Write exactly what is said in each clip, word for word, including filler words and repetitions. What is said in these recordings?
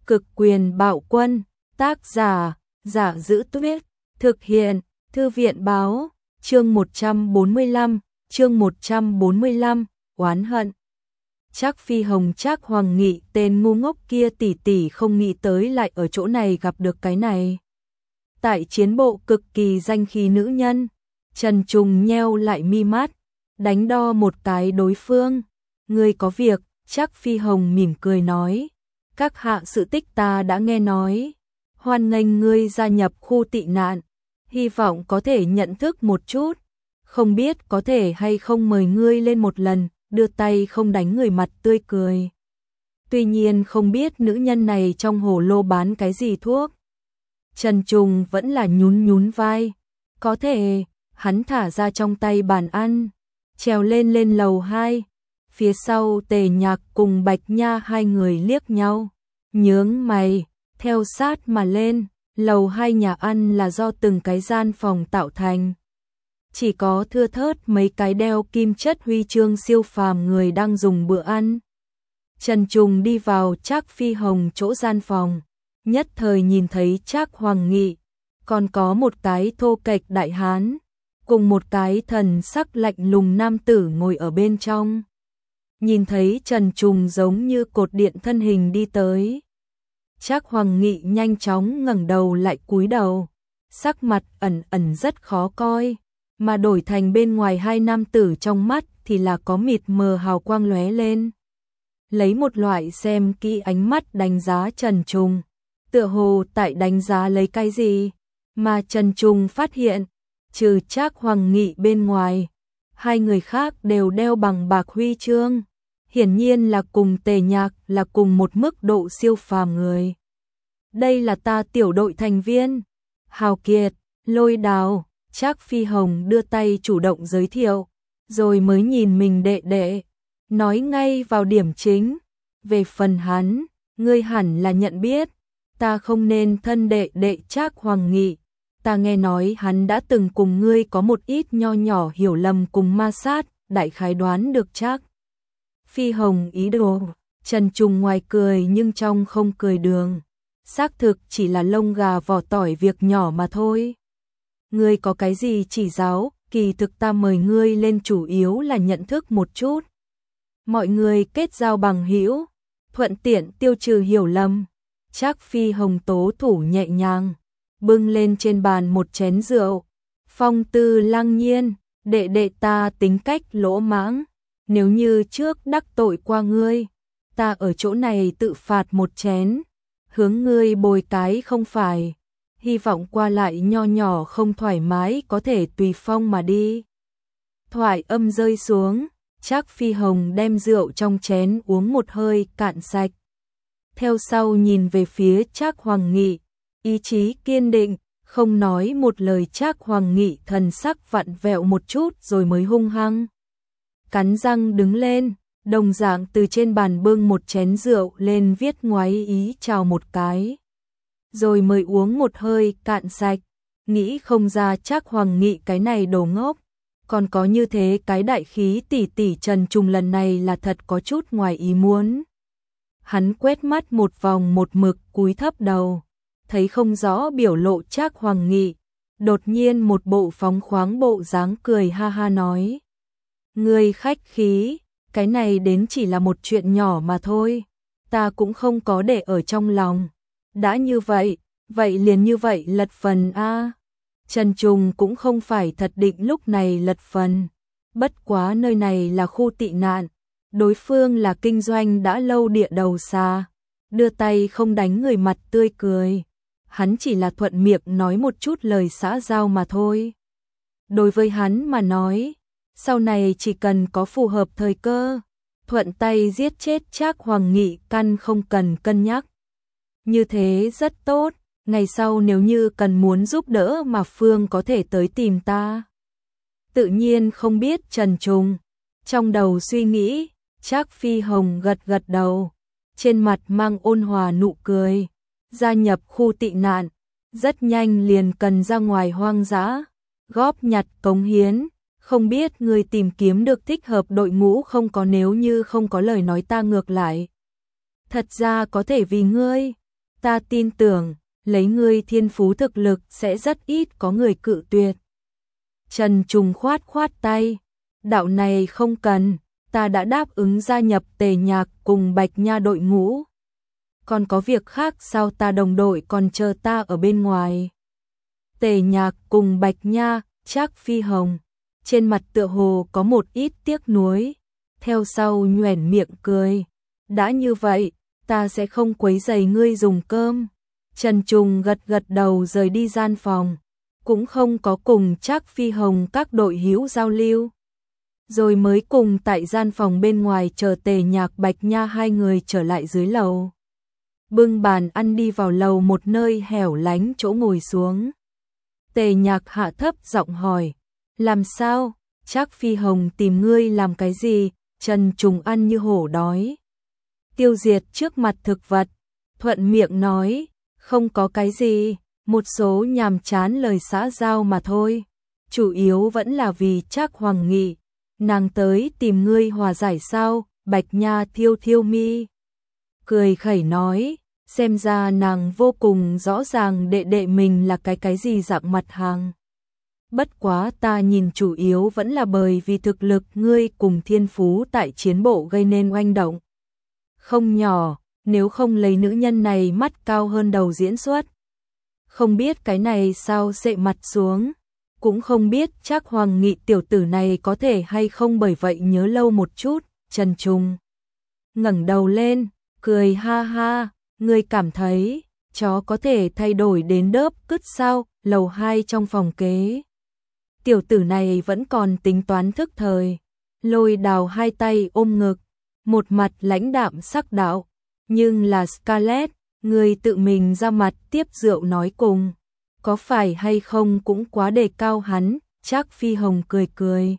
Cực quyền bạo quân, tác giả, Giả Giữ Tuyết, thực hiện, Thư viện báo, chương một trăm bốn mươi lăm, chương một trăm bốn mươi lăm, oán hận. Trác Phi Hồng Trác Hoàng Nghị, tên ngu ngốc kia tỷ tỷ không nghĩ tới lại ở chỗ này gặp được cái này. Tại chiến bộ cực kỳ danh khí nữ nhân, Trần Trùng nheo lại mi mắt, đánh đo một cái đối phương. Ngươi có việc, Trác Phi Hồng mỉm cười nói. Các hạ sự tích ta đã nghe nói. Hoan nghênh ngươi gia nhập khu tị nạn. Hy vọng có thể nhận thức một chút. Không biết có thể hay không mời ngươi lên một lần, đưa tay không đánh người mặt tươi cười. Tuy nhiên không biết nữ nhân này trong hồ lô bán cái gì thuốc. Trần Trùng vẫn là nhún nhún vai. Có thể, hắn thả ra trong tay bàn ăn, trèo lên lên lầu hai. Phía sau Tề Nhạc cùng Bạch Nha hai người liếc nhau, nhướng mày, theo sát mà lên. Lầu hai nhà ăn là do từng cái gian phòng tạo thành. Chỉ có thưa thớt mấy cái đeo kim chất huy chương siêu phàm người đang dùng bữa ăn. Trần Trùng đi vào Trác Phi Hồng chỗ gian phòng, nhất thời nhìn thấy Trác Hoàng Nghị, còn có một cái thô kệch đại hán, cùng một cái thần sắc lạnh lùng nam tử ngồi ở bên trong. Nhìn thấy Trần Trùng giống như cột điện thân hình đi tới, Trác Hoàng Nghị nhanh chóng ngẩng đầu lại cúi đầu, sắc mặt ẩn ẩn rất khó coi, mà đổi thành bên ngoài hai nam tử trong mắt thì là có mịt mờ hào quang lóe lên. Lấy một loại xem kỹ ánh mắt đánh giá Trần Trùng, tựa hồ tại đánh giá lấy cái gì, mà Trần Trùng phát hiện, trừ Trác Hoàng Nghị bên ngoài, hai người khác đều đeo bằng bạc huy chương. Hiển nhiên là cùng Tề Nhạc là cùng một mức độ siêu phàm người. Đây là ta tiểu đội thành viên. Hào Kiệt, Lôi Đào, Trác Phi Hồng đưa tay chủ động giới thiệu, rồi mới nhìn mình đệ đệ, nói ngay vào điểm chính. Về phần hắn, ngươi hẳn là nhận biết, ta không nên thân đệ đệ Trác Hoàng Nghị. Ta nghe nói hắn đã từng cùng ngươi có một ít nho nhỏ hiểu lầm cùng ma sát, đại khái đoán được Trác Phi Hồng ý đồ. Trần Trùng ngoài cười nhưng trong không cười đường. Xác thực chỉ là lông gà vỏ tỏi việc nhỏ mà thôi. Ngươi có cái gì chỉ giáo, kỳ thực ta mời ngươi lên chủ yếu là nhận thức một chút. Mọi người kết giao bằng hữu, thuận tiện tiêu trừ hiểu lầm. Trác Phi Hồng tố thủ nhẹ nhàng, bưng lên trên bàn một chén rượu. Phong tư lăng nhiên, đệ đệ ta tính cách lỗ mãng. Nếu như trước đắc tội qua ngươi, ta ở chỗ này tự phạt một chén, hướng ngươi bồi cái không phải, hy vọng qua lại nho nhỏ không thoải mái có thể tùy phong mà đi. Thoại âm rơi xuống, Trác Phi Hồng đem rượu trong chén uống một hơi cạn sạch. Theo sau nhìn về phía Trác Hoàng Nghị, ý chí kiên định, không nói một lời. Trác Hoàng Nghị thần sắc vặn vẹo một chút rồi mới hung hăng cắn răng đứng lên, đồng dạng từ trên bàn bưng một chén rượu lên viết ngoái ý chào một cái, rồi mới uống một hơi cạn sạch. Nghĩ không ra Trác Hoàng Nghị cái này đồ ngốc, còn có như thế cái đại khí tỷ tỷ. Trần Trùng lần này là thật có chút ngoài ý muốn. Hắn quét mắt một vòng một mực cúi thấp đầu, thấy không rõ biểu lộ Trác Hoàng Nghị, đột nhiên một bộ phóng khoáng bộ dáng cười ha ha nói. Ngươi khách khí, cái này đến chỉ là một chuyện nhỏ mà thôi, ta cũng không có để ở trong lòng. Đã như vậy, vậy liền như vậy lật phần a. Trần Trùng cũng không phải thật định lúc này lật phần, bất quá nơi này là khu tị nạn, đối phương là kinh doanh đã lâu địa đầu xa, đưa tay không đánh người mặt tươi cười. Hắn chỉ là thuận miệng nói một chút lời xã giao mà thôi. Đối với hắn mà nói, sau này chỉ cần có phù hợp thời cơ, thuận tay giết chết Trác Hoàng Nghị căn không cần cân nhắc. Như thế rất tốt, ngày sau nếu như cần muốn giúp đỡ mà Phương có thể tới tìm ta. Tự nhiên không biết Trần Trùng, trong đầu suy nghĩ, Trác Phi Hồng gật gật đầu, trên mặt mang ôn hòa nụ cười. Gia nhập khu tị nạn, rất nhanh liền cần ra ngoài hoang dã, góp nhặt cống hiến. Không biết người tìm kiếm được thích hợp đội ngũ không có, nếu như không có lời nói ta ngược lại thật ra có thể vì ngươi Ta tin tưởng, lấy ngươi thiên phú thực lực sẽ rất ít có người cự tuyệt. Trần Trùng khoát khoát tay, đạo này không cần, ta đã đáp ứng gia nhập Tề Nhạc cùng Bạch Nha đội ngũ. Còn có việc khác sao, ta đồng đội còn chờ ta ở bên ngoài. Tề Nhạc cùng Bạch Nha, Trác Phi Hồng, trên mặt tựa hồ có một ít tiếc nuối, theo sau nhoẻn miệng cười. Đã như vậy, ta sẽ không quấy rầy ngươi dùng cơm. Trần Trùng gật gật đầu rời đi gian phòng, cũng không có cùng Trác Phi Hồng các đội hữu giao lưu. Rồi mới cùng tại gian phòng bên ngoài chờ Tề Nhạc Bạch Nha hai người trở lại dưới lầu. Bưng bàn ăn đi vào lầu một nơi hẻo lánh chỗ ngồi xuống. Tề Nhạc hạ thấp giọng hỏi, làm sao, Trác Phi Hồng tìm ngươi làm cái gì? Trần Trùng ăn như hổ đói, tiêu diệt trước mặt thực vật, thuận miệng nói, không có cái gì, một số nhàm chán lời xã giao mà thôi, chủ yếu vẫn là vì Trác Hoàng Nghị, nàng tới tìm ngươi hòa giải sao? Bạch Nha thiêu thiêu mi, cười khẩy nói, xem ra nàng vô cùng rõ ràng đệ đệ mình là cái cái gì dạng mặt hàng. Bất quá ta nhìn chủ yếu vẫn là bởi vì thực lực ngươi cùng thiên phú tại chiến bộ gây nên oanh động không nhỏ, nếu không lấy nữ nhân này mắt cao hơn đầu diễn xuất. Không biết cái này sao sệ mặt xuống, cũng không biết Trác Hoàng Nghị tiểu tử này có thể hay không bởi vậy nhớ lâu một chút. Trần Trùng ngẩng đầu lên, cười ha ha, ngươi cảm thấy chó có thể thay đổi đến đớp cứt sao? Lầu hai trong phòng kế, tiểu tử này vẫn còn tính toán thức thời. Lôi Đào hai tay ôm ngực, một mặt lãnh đạm sắc đạo, nhưng là Scarlett, người tự mình ra mặt tiếp rượu nói cùng, có phải hay không cũng quá đề cao hắn. Trác Phi Hồng cười cười,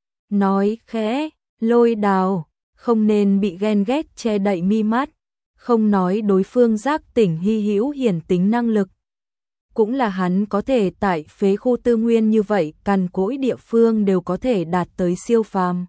nói khẽ, Lôi Đào, không nên bị ghen ghét che đậy mi mắt, không nói đối phương giác tỉnh hy hữu hiển tính năng lực. Cũng là hắn có thể tại phế khu tư nguyên như vậy cằn cỗi địa phương đều có thể đạt tới siêu phàm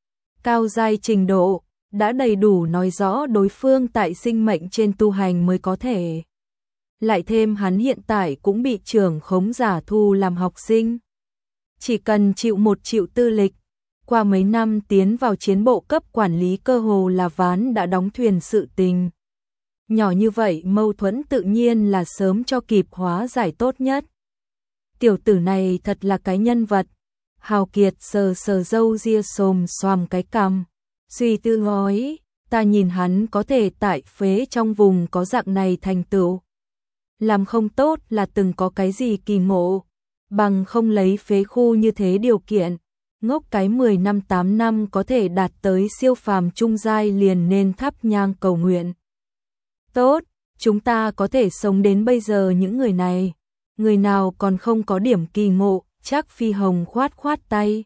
cao giai trình độ, đã đầy đủ nói rõ đối phương tại sinh mệnh trên tu hành mới có thể. Lại thêm hắn hiện tại cũng bị trưởng khống giả thu làm học sinh. Chỉ cần chịu một triệu tư lịch, qua mấy năm tiến vào chiến bộ cấp quản lý cơ hồ là ván đã đóng thuyền sự tình. Nhỏ như vậy mâu thuẫn tự nhiên là sớm cho kịp hóa giải tốt nhất. Tiểu tử này thật là cái nhân vật. Hào Kiệt sờ sờ râu ria xồm xoàm cái cằm, suy tư nói, ta nhìn hắn có thể tại phế trong vùng có dạng này thành tựu. Làm không tốt là từng có cái gì kỳ ngộ, bằng không lấy phế khu như thế điều kiện, ngốc cái mười năm tám năm có thể đạt tới siêu phàm trung giai liền nên thắp nhang cầu nguyện. Tốt, chúng ta có thể sống đến bây giờ những người này, người nào còn không có điểm kỳ ngộ? Trác Phi Hồng khoát khoát tay,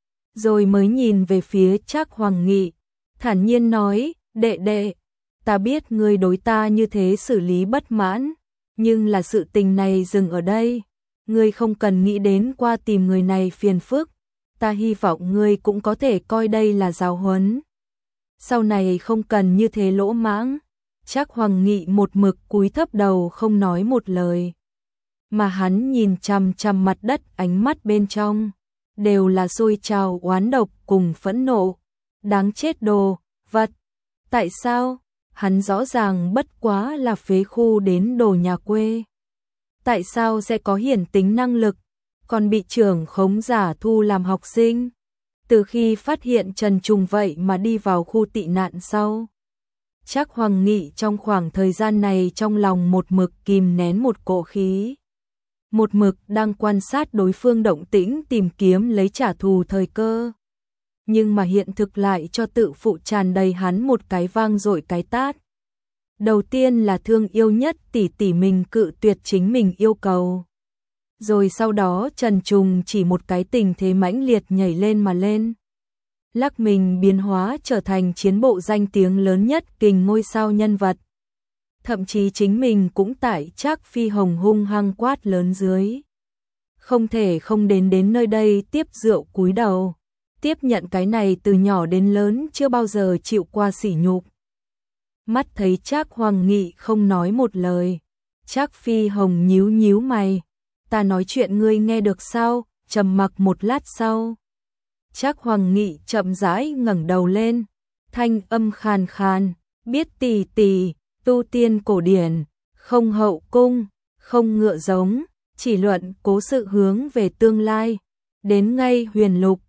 rồi mới nhìn về phía Trác Hoàng Nghị, thản nhiên nói, đệ đệ, ta biết ngươi đối ta như thế xử lý bất mãn, nhưng là sự tình này dừng ở đây, ngươi không cần nghĩ đến qua tìm người này phiền phức, ta hy vọng ngươi cũng có thể coi đây là giáo huấn. Sau này không cần như thế lỗ mãng. Trác Hoàng Nghị một mực cúi thấp đầu không nói một lời. Mà hắn nhìn chằm chằm mặt đất, ánh mắt bên trong đều là sôi trào oán độc cùng phẫn nộ. Đáng chết đồ vật. Tại sao? Hắn rõ ràng bất quá là phế khu đến đồ nhà quê. Tại sao sẽ có hiển tính năng lực, còn bị trưởng khống giả thu làm học sinh? Từ khi phát hiện Trần Trùng vậy mà đi vào khu tị nạn sau, Trác Hoàng Nghị trong khoảng thời gian này trong lòng một mực kìm nén một cỗ khí. Một mực đang quan sát đối phương động tĩnh tìm kiếm lấy trả thù thời cơ. Nhưng mà hiện thực lại cho tự phụ tràn đầy hắn một cái vang dội cái tát. Đầu tiên là thương yêu nhất tỷ tỷ mình cự tuyệt chính mình yêu cầu. Rồi sau đó Trần Trùng chỉ một cái tình thế mãnh liệt nhảy lên mà lên. Lắc mình biến hóa trở thành chiến bộ danh tiếng lớn nhất kình ngôi sao nhân vật. Thậm chí chính mình cũng tại Trác Phi Hồng hung hăng quát lớn dưới. Không thể không đến đến nơi đây tiếp rượu cúi đầu. Tiếp nhận cái này từ nhỏ đến lớn chưa bao giờ chịu qua sỉ nhục. Mắt thấy Trác Hoàng Nghị không nói một lời. Trác Phi Hồng nhíu nhíu mày, ta nói chuyện ngươi nghe được sao? Trầm mặc một lát sau, Trác Hoàng Nghị chậm rãi ngẩng đầu lên, thanh âm khàn khàn, biết tỷ tỷ, tu tiên cổ điển, không hậu cung, không ngựa giống, chỉ luận cố sự hướng về tương lai, đến ngay huyền lục,